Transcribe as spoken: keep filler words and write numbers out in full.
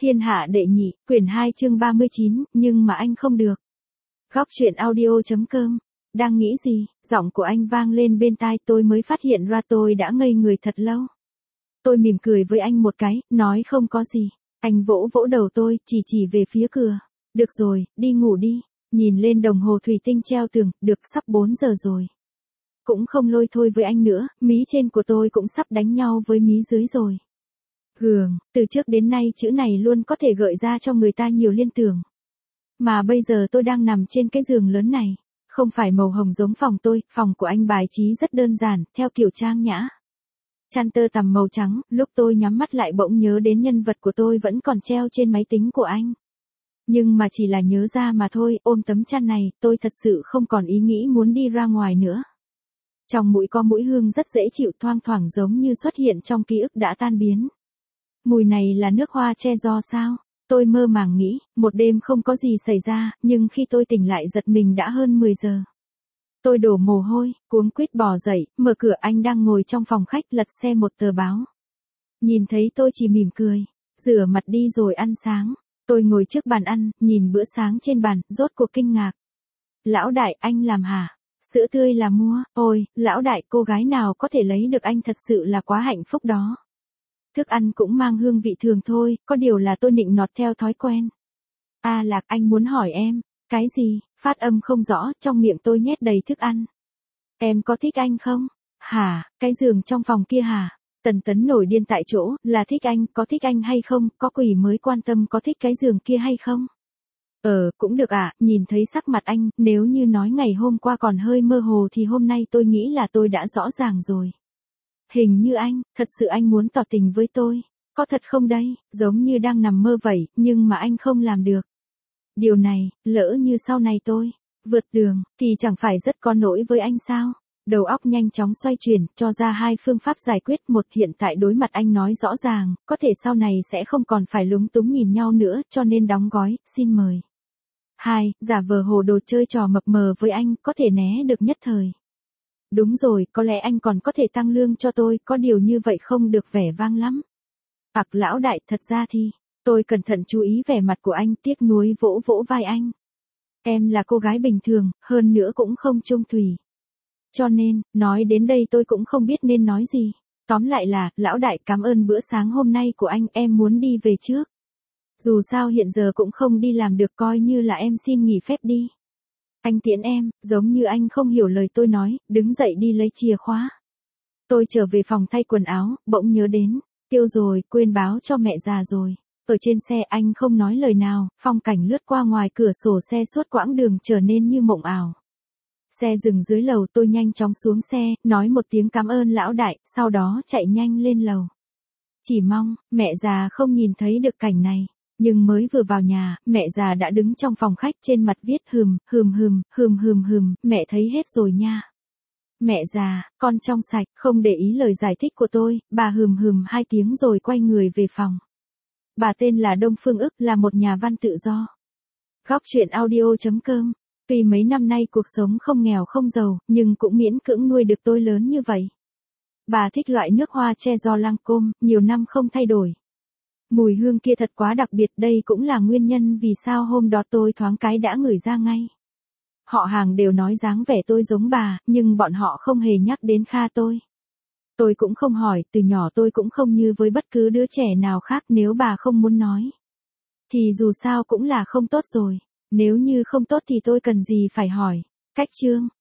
Thiên hạ đệ nhị, quyển hai chương ba mươi chín, nhưng mà anh không được. Góc truyện audio.com. Đang nghĩ gì, giọng của anh vang lên bên tai, tôi mới phát hiện ra tôi đã ngây người thật lâu. Tôi mỉm cười với anh một cái, nói không có gì. Anh vỗ vỗ đầu tôi, chỉ chỉ về phía cửa. Được rồi, đi ngủ đi. Nhìn lên đồng hồ thủy tinh treo tường, được, sắp bốn giờ rồi. Cũng không lôi thôi với anh nữa, mí trên của tôi cũng sắp đánh nhau với mí dưới rồi. Gường, từ trước đến nay chữ này luôn có thể gợi ra cho người ta nhiều liên tưởng. Mà bây giờ tôi đang nằm trên cái giường lớn này. Không phải màu hồng giống phòng tôi, phòng của anh bài trí rất đơn giản, theo kiểu trang nhã. Chăn tơ tằm màu trắng, lúc tôi nhắm mắt lại bỗng nhớ đến nhân vật của tôi vẫn còn treo trên máy tính của anh. Nhưng mà chỉ là nhớ ra mà thôi, ôm tấm chăn này, tôi thật sự không còn ý nghĩ muốn đi ra ngoài nữa. Trong mũi có mũi hương rất dễ chịu, thoang thoảng giống như xuất hiện trong ký ức đã tan biến. Mùi này là nước hoa che do sao? Tôi mơ màng nghĩ, một đêm không có gì xảy ra, nhưng khi tôi tỉnh lại giật mình đã hơn mười giờ. Tôi đổ mồ hôi, cuống quýt bò dậy, mở cửa, anh đang ngồi trong phòng khách lật xem một tờ báo. Nhìn thấy tôi chỉ mỉm cười, rửa mặt đi rồi ăn sáng. Tôi ngồi trước bàn ăn, nhìn bữa sáng trên bàn, rốt cuộc kinh ngạc. Lão đại, anh làm hả? Sữa tươi là mua, ôi, lão đại, cô gái nào có thể lấy được anh thật sự là quá hạnh phúc đó. Thức ăn cũng mang hương vị thường thôi, có điều là tôi nịnh nọt theo thói quen. À Lạc, anh muốn hỏi em, cái gì? Phát âm không rõ, trong miệng tôi nhét đầy thức ăn. Em có thích anh không? Hả, cái giường trong phòng kia hả? Tần Tấn nổi điên tại chỗ, là thích anh, có thích anh hay không, có quỷ mới quan tâm có thích cái giường kia hay không? Ờ, cũng được ạ, à, nhìn thấy sắc mặt anh, nếu như nói ngày hôm qua còn hơi mơ hồ thì hôm nay tôi nghĩ là tôi đã rõ ràng rồi. Hình như anh, thật sự anh muốn tỏ tình với tôi. Có thật không đây, giống như đang nằm mơ vậy, nhưng mà anh không làm được. Điều này, lỡ như sau này tôi vượt đường, thì chẳng phải rất có lỗi với anh sao? Đầu óc nhanh chóng xoay chuyển, cho ra hai phương pháp giải quyết. Một, hiện tại đối mặt anh nói rõ ràng, có thể sau này sẽ không còn phải lúng túng nhìn nhau nữa, cho nên đóng gói, xin mời. Hai, giả vờ hồ đồ chơi trò mập mờ với anh, có thể né được nhất thời. Đúng rồi, có lẽ anh còn có thể tăng lương cho tôi, có điều như vậy không được vẻ vang lắm. Ặc lão đại, thật ra thì, tôi cẩn thận chú ý vẻ mặt của anh, tiếc nuối vỗ vỗ vai anh. Em là cô gái bình thường, hơn nữa cũng không chung thủy. Cho nên, nói đến đây tôi cũng không biết nên nói gì. Tóm lại là, lão đại, cảm ơn bữa sáng hôm nay của anh, em muốn đi về trước. Dù sao hiện giờ cũng không đi làm được, coi như là em xin nghỉ phép đi. Anh tiễn em, giống như anh không hiểu lời tôi nói, đứng dậy đi lấy chìa khóa. Tôi trở về phòng thay quần áo, bỗng nhớ đến, tiêu rồi, quên báo cho mẹ già rồi. Ở trên xe anh không nói lời nào, phong cảnh lướt qua ngoài cửa sổ xe suốt quãng đường trở nên như mộng ảo. Xe dừng dưới lầu, tôi nhanh chóng xuống xe, nói một tiếng cảm ơn lão đại, sau đó chạy nhanh lên lầu. Chỉ mong, mẹ già không nhìn thấy được cảnh này. Nhưng mới vừa vào nhà, mẹ già đã đứng trong phòng khách, trên mặt viết hừm, hừm hừm, hừm hừm hừm, mẹ thấy hết rồi nha. Mẹ già, con trong sạch, không để ý lời giải thích của tôi, bà hừm hừm hai tiếng rồi quay người về phòng. Bà tên là Đông Phương Ức, là một nhà văn tự do. Góc truyện audio.com. Tuy mấy năm nay cuộc sống không nghèo không giàu, nhưng cũng miễn cưỡng nuôi được tôi lớn như vậy. Bà thích loại nước hoa che do Lancôme, nhiều năm không thay đổi. Mùi hương kia thật quá đặc biệt, đây cũng là nguyên nhân vì sao hôm đó tôi thoáng cái đã ngửi ra ngay. Họ hàng đều nói dáng vẻ tôi giống bà, nhưng bọn họ không hề nhắc đến Kha tôi. Tôi cũng không hỏi, từ nhỏ tôi cũng không như với bất cứ đứa trẻ nào khác, nếu bà không muốn nói. Thì dù sao cũng là không tốt rồi, nếu như không tốt thì tôi cần gì phải hỏi. Cách chương.